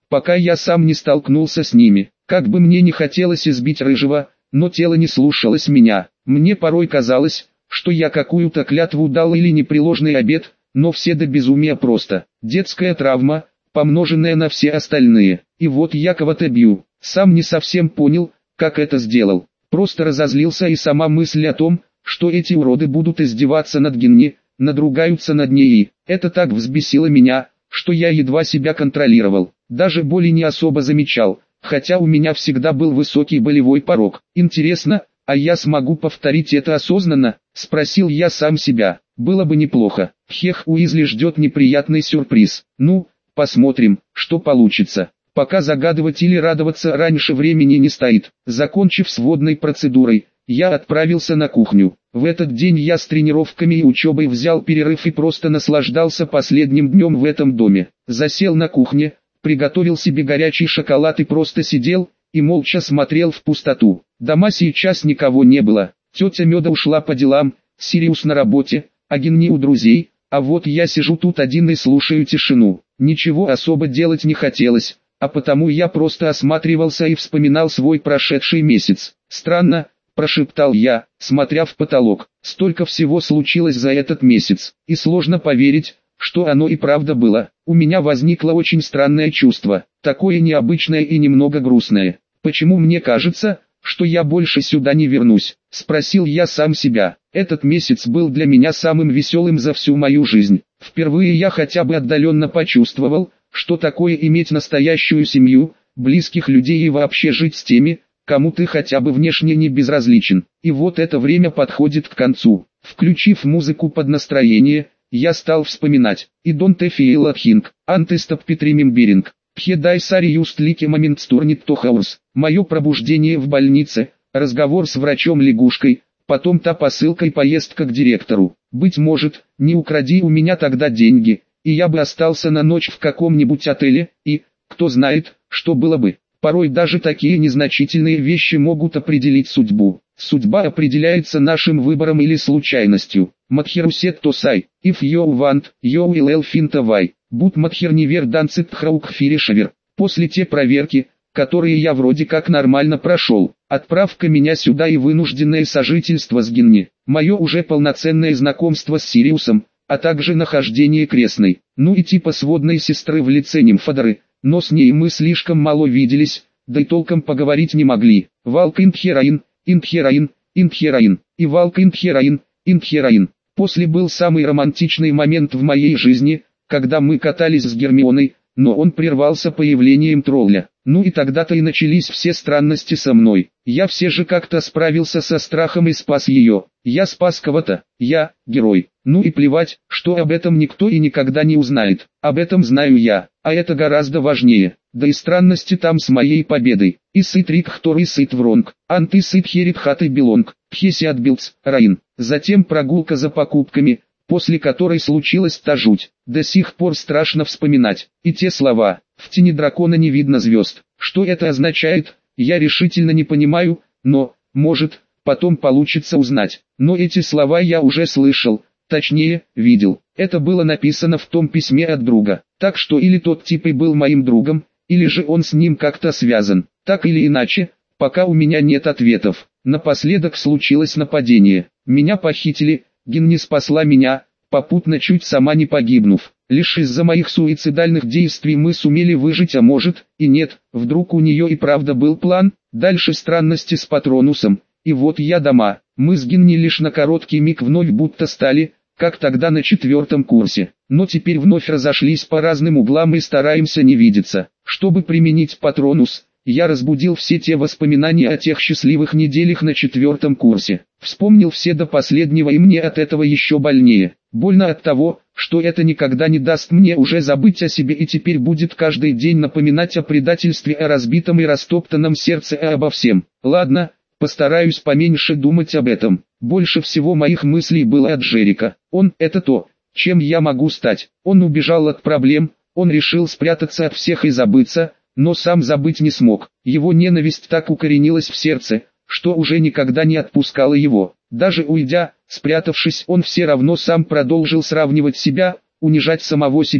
пока я сам не столкнулся с ними. Как бы мне не хотелось избить Рыжего, но тело не слушалось меня. Мне порой казалось, что я какую-то клятву дал или непреложный обет, но все до безумия просто. Детская травма, помноженная на все остальные. И вот я кого-то бью. Сам не совсем понял, как это сделал. Просто разозлился, и сама мысль о том, что эти уроды будут издеваться над Гинни, надругаются над ней, и это так взбесило меня, что я едва себя контролировал. Даже боли не особо замечал, хотя у меня всегда был высокий болевой порог. Интересно, а я смогу повторить это осознанно? Спросил я сам себя. Было бы неплохо. Хех, Уизли ждет неприятный сюрприз. Ну, посмотрим, что получится. Пока загадывать или радоваться раньше времени не стоит. Закончив с водной процедурой, я отправился на кухню. В этот день я с тренировками и учебой взял перерыв и просто наслаждался последним днем в этом доме. Засел на кухне, приготовил себе горячий шоколад и просто сидел и молча смотрел в пустоту. Дома сейчас никого не было. Тетя Меда ушла по делам, Сириус на работе, а Гинни у друзей, а вот я сижу тут один и слушаю тишину. Ничего особо делать не хотелось, а потому я просто осматривался и вспоминал свой прошедший месяц. Странно, прошептал я, смотря в потолок. Столько всего случилось за этот месяц, и сложно поверить, что оно и правда было. У меня возникло очень странное чувство, такое необычное и немного грустное. Почему мне кажется, что я больше сюда не вернусь? Спросил я сам себя. Этот месяц был для меня самым веселым за всю мою жизнь. Впервые я хотя бы отдаленно почувствовал, что такое иметь настоящую семью, близких людей и вообще жить с теми, кому ты хотя бы внешне не безразличен. И вот это время подходит к концу. Включив музыку под настроение, я стал вспоминать. И don't feel a thing, антистop remembering. Пхедай сари юст лики момент стурнит то хаус. Мое пробуждение в больнице, разговор с врачом-лягушкой, потом та посылка и поездка к директору. Быть может, не укради у меня тогда деньги, и я бы остался на ночь в каком-нибудь отеле, и, кто знает, что было бы. Порой даже такие незначительные вещи могут определить судьбу. Судьба определяется нашим выбором или случайностью. Мадхирусет тосай, if you want, you will find a way. Будь мадхир невер данцит храук фиришевер. После те проверки, которые я вроде как нормально прошел, отправка меня сюда и вынужденное сожительство с Гинни, мое уже полноценное знакомство с Сириусом, а также нахождение крестной, ну и типа сводной сестры в лице Нимфодоры, но с ней мы слишком мало виделись, да и толком поговорить не могли. Валк интхераин, интхераин, интхераин, и валк интхераин, интхераин. После был самый романтичный момент в моей жизни, когда мы катались с Гермионой, но он прервался появлением тролля. Ну и тогда-то и начались все странности со мной. Я все же как-то справился со страхом и спас ее. Я спас кого-то, я, герой. Ну и плевать, что об этом никто и никогда не узнает. Об этом знаю я, а это гораздо важнее. Да и странности там с моей победой. И сыт рик хтор и сыт вронг, анты сыт херит хаты белонг, пхеси отбилц, раин. Затем прогулка за покупками, после которой случилась та жуть. До сих пор страшно вспоминать. И те слова: «В тени дракона не видно звезд». Что это означает, я решительно не понимаю, но, может, потом получится узнать. Но эти слова я уже слышал, точнее, видел. Это было написано в том письме от друга. Так что или тот тип и был моим другом, или же он с ним как-то связан. Так или иначе, пока у меня нет ответов. Напоследок случилось нападение. Меня похитили, Гинни спасла меня, попутно чуть сама не погибнув. Лишь из-за моих суицидальных действий мы сумели выжить, а может, и нет, вдруг у нее и правда был план. Дальше странности с Патронусом, и вот я дома. Мы с Гинни лишь на короткий миг вновь будто стали, как тогда на четвертом курсе, но теперь вновь разошлись по разным углам и стараемся не видеться. Чтобы применить Патронус, я разбудил все те воспоминания о тех счастливых неделях на четвертом курсе. Вспомнил все до последнего, и мне от этого еще больнее. Больно от того, что это никогда не даст мне уже забыть о себе и теперь будет каждый день напоминать о предательстве, о разбитом и растоптанном сердце и обо всем. Ладно, постараюсь поменьше думать об этом. Больше всего моих мыслей было от Джерика. Он — это то, чем я могу стать. Он убежал от проблем, он решил спрятаться от всех и забыться, но сам забыть не смог. Его ненависть так укоренилась в сердце, что уже никогда не отпускала его. Даже уйдя, спрятавшись, он все равно сам продолжил сравнивать себя, унижать самого себя,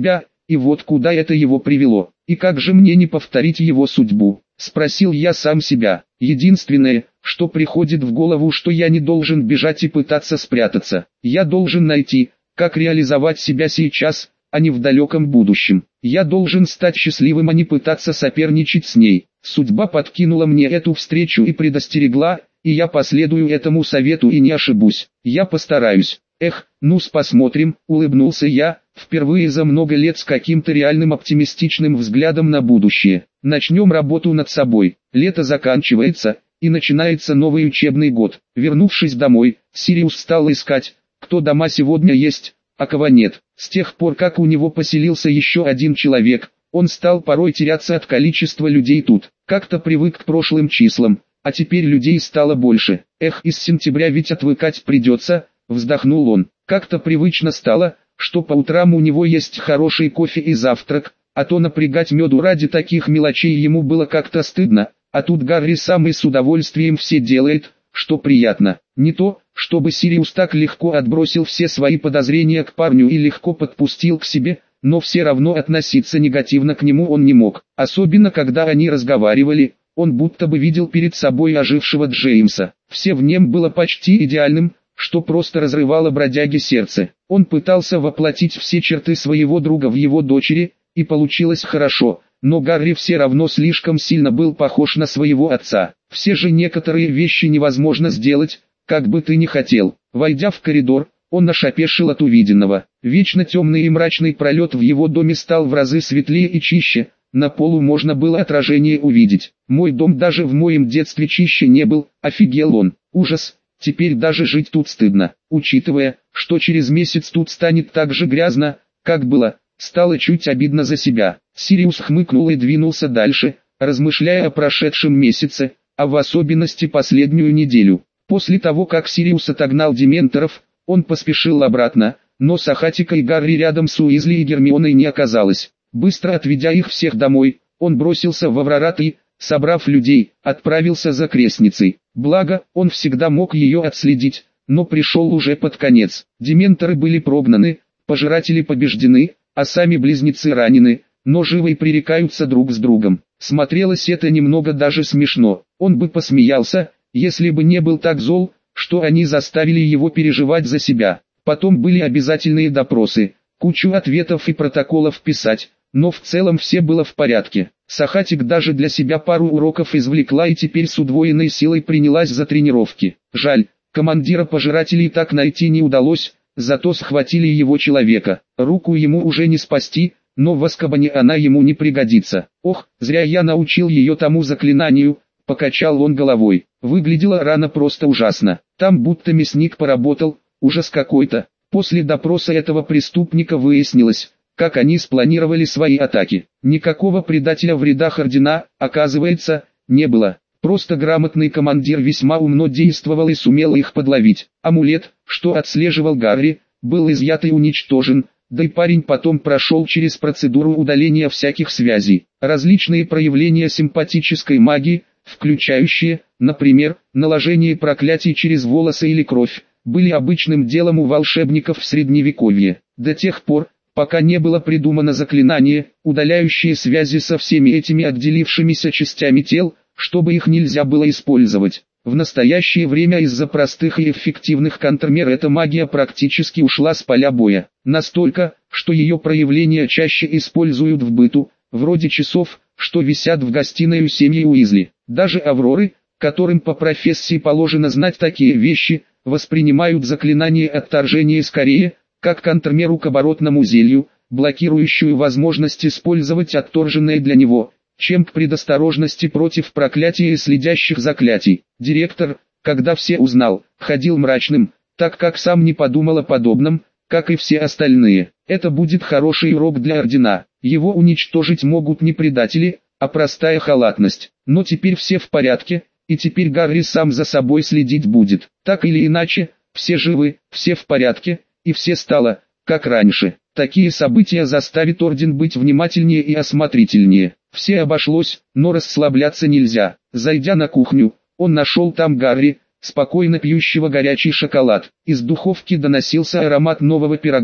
и вот куда это его привело. И как же мне не повторить его судьбу? Спросил я сам себя. Единственное, что приходит в голову, что я не должен бежать и пытаться спрятаться. Я должен найти, как реализовать себя сейчас, а не в далеком будущем. Я должен стать счастливым, а не пытаться соперничать с ней. Судьба подкинула мне эту встречу и предостерегла, и я последую этому совету и не ошибусь. Я постараюсь. Эх, ну-с посмотрим, улыбнулся я, впервые за много лет с каким-то реальным оптимистичным взглядом на будущее. Начнем работу над собой. Лето заканчивается, и начинается новый учебный год. Вернувшись домой, Сириус стал искать, кто дома сегодня есть, а кого нет. С тех пор, как у него поселился еще один человек, он стал порой теряться от количества людей тут. Как-то привык к прошлым числам, а теперь людей стало больше. Эх, из сентября ведь отвыкать придется, вздохнул он. Как-то привычно стало, что по утрам у него есть хороший кофе и завтрак, а то напрягать меду ради таких мелочей ему было как-то стыдно, а тут Гарри сам и с удовольствием все делает, что приятно. Не то, чтобы Сириус так легко отбросил все свои подозрения к парню и легко подпустил к себе, но все равно относиться негативно к нему он не мог. Особенно когда они разговаривали, он будто бы видел перед собой ожившего Джеймса. Все в нем было почти идеальным, что просто разрывало бродяге сердце. Он пытался воплотить все черты своего друга в его дочери, и получилось хорошо, но Гарри все равно слишком сильно был похож на своего отца. Все же некоторые вещи невозможно сделать, как бы ты ни хотел. Войдя в коридор, он аж опешил от увиденного. Вечно темный и мрачный пролет в его доме стал в разы светлее и чище, на полу можно было отражение увидеть. Мой дом даже в моем детстве чище не был, офигел он. Ужас, теперь даже жить тут стыдно. Учитывая, что через месяц тут станет так же грязно, как было, стало чуть обидно за себя. Сириус хмыкнул и двинулся дальше, размышляя о прошедшем месяце, а в особенности последнюю неделю. После того, как Сириус отогнал дементоров, он поспешил обратно, но Сахатика и Гарри рядом с Уизли и Гермионой не оказалось. Быстро отведя их всех домой, он бросился в Аврорат и, собрав людей, отправился за крестницей. Благо, он всегда мог ее отследить, но пришел уже под конец. Дементоры были прогнаны, пожиратели побеждены, а сами близнецы ранены, но живы и пререкаются друг с другом. Смотрелось это немного даже смешно. Он бы посмеялся, если бы не был так зол, что они заставили его переживать за себя. Потом были обязательные допросы, кучу ответов и протоколов писать, но в целом все было в порядке. Сахатик даже для себя пару уроков извлекла и теперь с удвоенной силой принялась за тренировки. Жаль, командира пожирателей так найти не удалось, зато схватили его человека. Руку ему уже не спасти, но в Азкабане она ему не пригодится. Ох, зря я научил ее тому заклинанию, покачал он головой. Выглядела рана просто ужасно. Там будто мясник поработал, ужас какой-то. После допроса этого преступника выяснилось, как они спланировали свои атаки. Никакого предателя в рядах ордена, оказывается, не было. Просто грамотный командир весьма умно действовал и сумел их подловить. Амулет, что отслеживал Гарри, был изъят и уничтожен, да и парень потом прошел через процедуру удаления всяких связей. Различные проявления симпатической магии, включающие, например, наложение проклятий через волосы или кровь, были обычным делом у волшебников в средневековье. До тех пор, пока не было придумано заклинание, удаляющее связи со всеми этими отделившимися частями тел, чтобы их нельзя было использовать. В настоящее время из-за простых и эффективных контрмер эта магия практически ушла с поля боя. Настолько, что ее проявления чаще используют в быту, вроде часов, что висят в гостиной у семьи Уизли. Даже Авроры, которым по профессии положено знать такие вещи, воспринимают заклинание отторжения скорее, как контрмеру к оборотному зелью, блокирующую возможность использовать отторженное для него, чем к предосторожности против проклятия и следящих заклятий. Директор, когда все узнал, ходил мрачным, так как сам не подумал о подобном, как и все остальные. Это будет хороший урок для ордена. Его уничтожить могут не предатели, а простая халатность. Но теперь все в порядке, и теперь Гарри сам за собой следить будет. Так или иначе, все живы, все в порядке, и все стало, как раньше. Такие события заставят орден быть внимательнее и осмотрительнее. Все обошлось, но расслабляться нельзя. Зайдя на кухню, он нашел там Гарри, спокойно пьющего горячий шоколад. Из духовки доносился аромат нового пирога,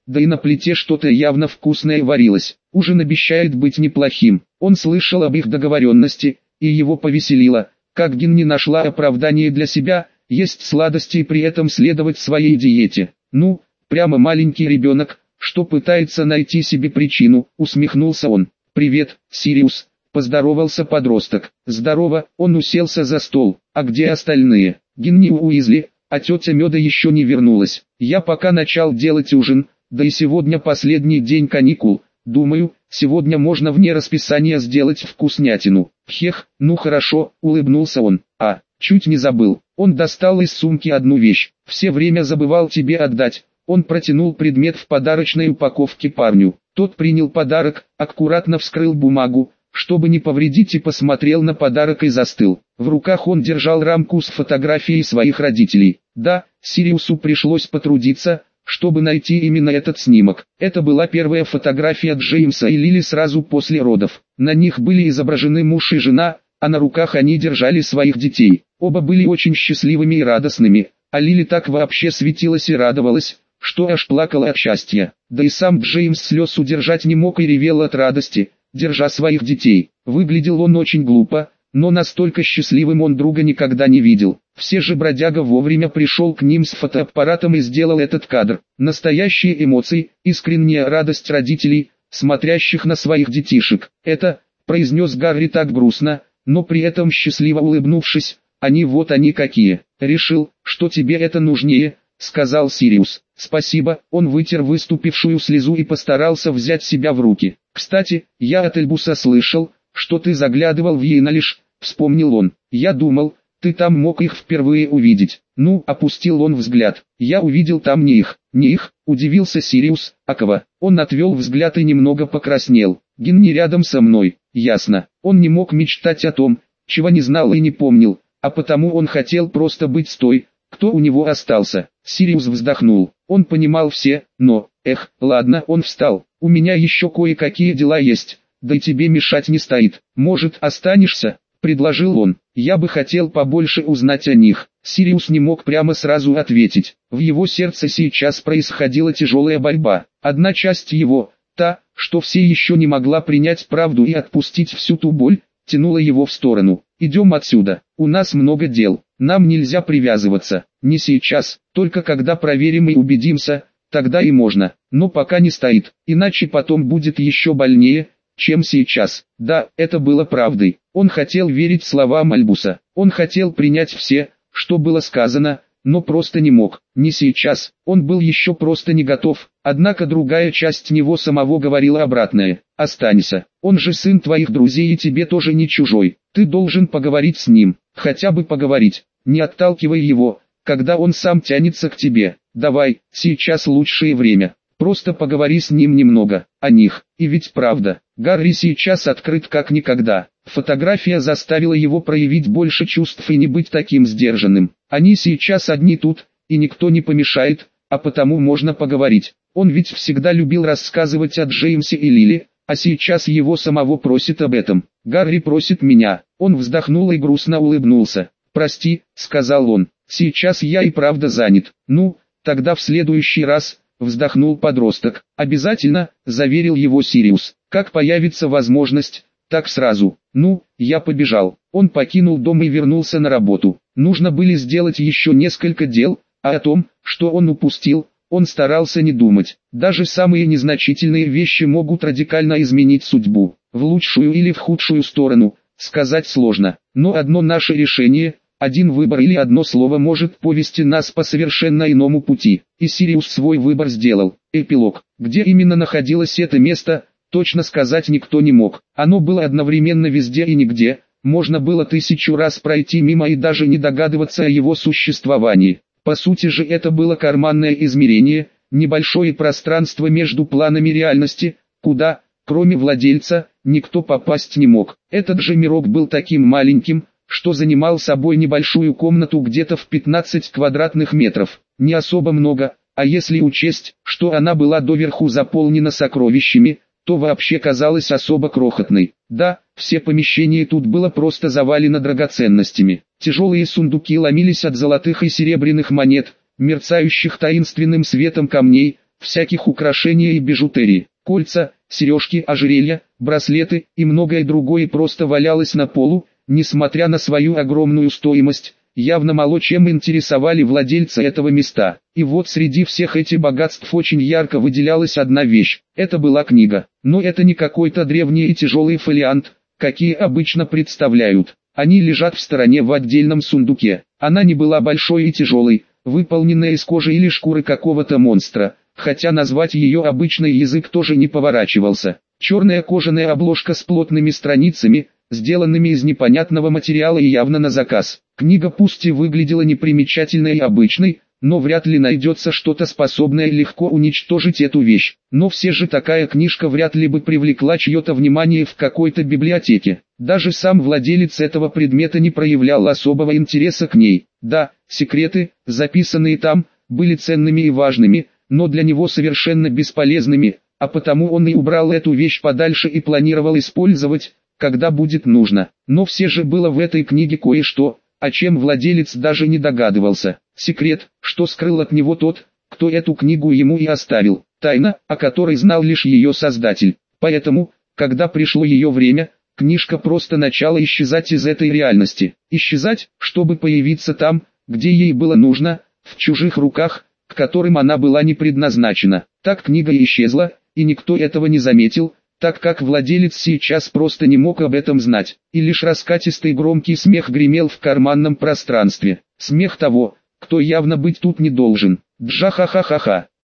да и на плите что-то явно вкусное варилось. Ужин обещает быть неплохим. Он слышал об их договоренности, и его повеселило, как Гинни нашла оправдание для себя, есть сладости и при этом следовать своей диете. Ну, прямо маленький ребенок, что пытается найти себе причину, усмехнулся он. «Привет, Сириус», — поздоровался подросток. «Здорово», — он уселся за стол. «А где остальные?» «Гинни Уизли, а тетя Меда еще не вернулась. Я пока начал делать ужин, да и сегодня последний день каникул. Думаю, сегодня можно вне расписания сделать вкуснятину». «Хех, ну хорошо», — улыбнулся он. «А, чуть не забыл». Он достал из сумки одну вещь. «Все время забывал тебе отдать». Он протянул предмет в подарочной упаковке парню. Тот принял подарок, аккуратно вскрыл бумагу, чтобы не повредить, и посмотрел на подарок и застыл. В руках он держал рамку с фотографией своих родителей. Да, Сириусу пришлось потрудиться, чтобы найти именно этот снимок. Это была первая фотография Джеймса и Лили сразу после родов. На них были изображены муж и жена, а на руках они держали своих детей. Оба были очень счастливыми и радостными, а Лили так вообще светилась и радовалась, что аж плакала от счастья. Да и сам Джеймс слез удержать не мог и ревел от радости, держа своих детей. Выглядел он очень глупо, но настолько счастливым он друга никогда не видел. Все же бродяга вовремя пришел к ним с фотоаппаратом и сделал этот кадр. Настоящие эмоции, искренняя радость родителей, смотрящих на своих детишек. «Это», — произнес Гарри так грустно, но при этом счастливо улыбнувшись, «они вот они какие. Решил, что тебе это нужнее», — сказал Сириус. «Спасибо», — он вытер выступившую слезу и постарался взять себя в руки. «Кстати, я от Эльбуса слышал, что ты заглядывал в Ейналиш», — вспомнил он. «Я думал, ты там мог их впервые увидеть». «Ну», — опустил он взгляд, — «я увидел там не их». «Не их?» — удивился Сириус. «А кого?» Он отвел взгляд и немного покраснел. «Гинни рядом со мной». «Ясно». Он не мог мечтать о том, чего не знал и не помнил, а потому он хотел просто быть с той, кто у него остался. Сириус вздохнул. Он понимал все, но, эх, ладно, он встал. «У меня еще кое-какие дела есть, да и тебе мешать не стоит. Может, останешься?» — предложил он. «Я бы хотел побольше узнать о них». Сириус не мог прямо сразу ответить. В его сердце сейчас происходила тяжелая борьба. Одна часть его, та, что все еще не могла принять правду и отпустить всю ту боль, тянула его в сторону. «Идем отсюда, у нас много дел, нам нельзя привязываться, не сейчас, только когда проверим и убедимся, тогда и можно, но пока не стоит, иначе потом будет еще больнее, чем сейчас». Да, это было правдой. Он хотел верить словам Альбуса, он хотел принять все, что было сказано, но просто не мог. Не сейчас, он был еще просто не готов, однако другая часть него самого говорила обратное. «Останься, он же сын твоих друзей и тебе тоже не чужой, ты должен поговорить с ним, хотя бы поговорить, не отталкивай его, когда он сам тянется к тебе. Давай, сейчас лучшее время, просто поговори с ним немного, о них». И ведь правда, Гарри сейчас открыт как никогда. Фотография заставила его проявить больше чувств и не быть таким сдержанным. Они сейчас одни тут, и никто не помешает, а потому можно поговорить. Он ведь всегда любил рассказывать о Джеймсе и Лили, а сейчас его самого просит об этом. «Гарри просит меня». Он вздохнул и грустно улыбнулся. «Прости», — сказал он, — «сейчас я и правда занят». «Ну, тогда в следующий раз», — вздохнул подросток. «Обязательно», — заверил его Сириус. «Как появится возможность, так сразу». «Ну, я побежал». Он покинул дом и вернулся на работу. Нужно было сделать еще несколько дел, а о том, что он упустил, он старался не думать. Даже самые незначительные вещи могут радикально изменить судьбу. В лучшую или в худшую сторону, сказать сложно. Но одно наше решение, один выбор или одно слово может повести нас по совершенно иному пути. И Сириус свой выбор сделал. Эпилог. Где именно находилось это место, точно сказать никто не мог. Оно было одновременно везде и нигде. Можно было тысячу раз пройти мимо и даже не догадываться о его существовании. По сути же это было карманное измерение, небольшое пространство между планами реальности, куда, кроме владельца, никто попасть не мог. Этот же мирок был таким маленьким, что занимал собой небольшую комнату где-то в пятнадцать квадратных метров. Не особо много, а если учесть, что она была доверху заполнена сокровищами, то вообще казалась особо крохотной. Да, все помещение тут было просто завалено драгоценностями. Тяжелые сундуки ломились от золотых и серебряных монет, мерцающих таинственным светом камней, всяких украшений и бижутерии. Кольца, сережки, ожерелья, браслеты и многое другое просто валялось на полу, несмотря на свою огромную стоимость, явно мало чем интересовали владельца этого места. И вот среди всех этих богатств очень ярко выделялась одна вещь. Это была книга. Но это не какой-то древний и тяжелый фолиант, какие обычно представляют. Они лежат в стороне в отдельном сундуке. Она не была большой и тяжелой, выполненная из кожи или шкуры какого-то монстра, хотя назвать ее обычный язык тоже не поворачивался. Черная кожаная обложка с плотными страницами, сделанными из непонятного материала и явно на заказ. Книга пусть и выглядела непримечательной и обычной, но вряд ли найдется что-то способное легко уничтожить эту вещь. Но все же такая книжка вряд ли бы привлекла чье-то внимание в какой-то библиотеке. Даже сам владелец этого предмета не проявлял особого интереса к ней. Да, секреты, записанные там, были ценными и важными, но для него совершенно бесполезными, а потому он и убрал эту вещь подальше и планировал использовать, когда будет нужно. Но все же было в этой книге кое-что, о чем владелец даже не догадывался. Секрет, что скрыл от него тот, кто эту книгу ему и оставил. Тайна, о которой знал лишь ее создатель. Поэтому, когда пришло ее время, книжка просто начала исчезать из этой реальности. Исчезать, чтобы появиться там, где ей было нужно, в чужих руках, к которым она была не предназначена. Так книга исчезла, и никто этого не заметил, так как владелец сейчас просто не мог об этом знать. И лишь раскатистый громкий смех гремел в карманном пространстве. Смех того, кто явно быть тут не должен. Джа-ха-ха-ха-ха.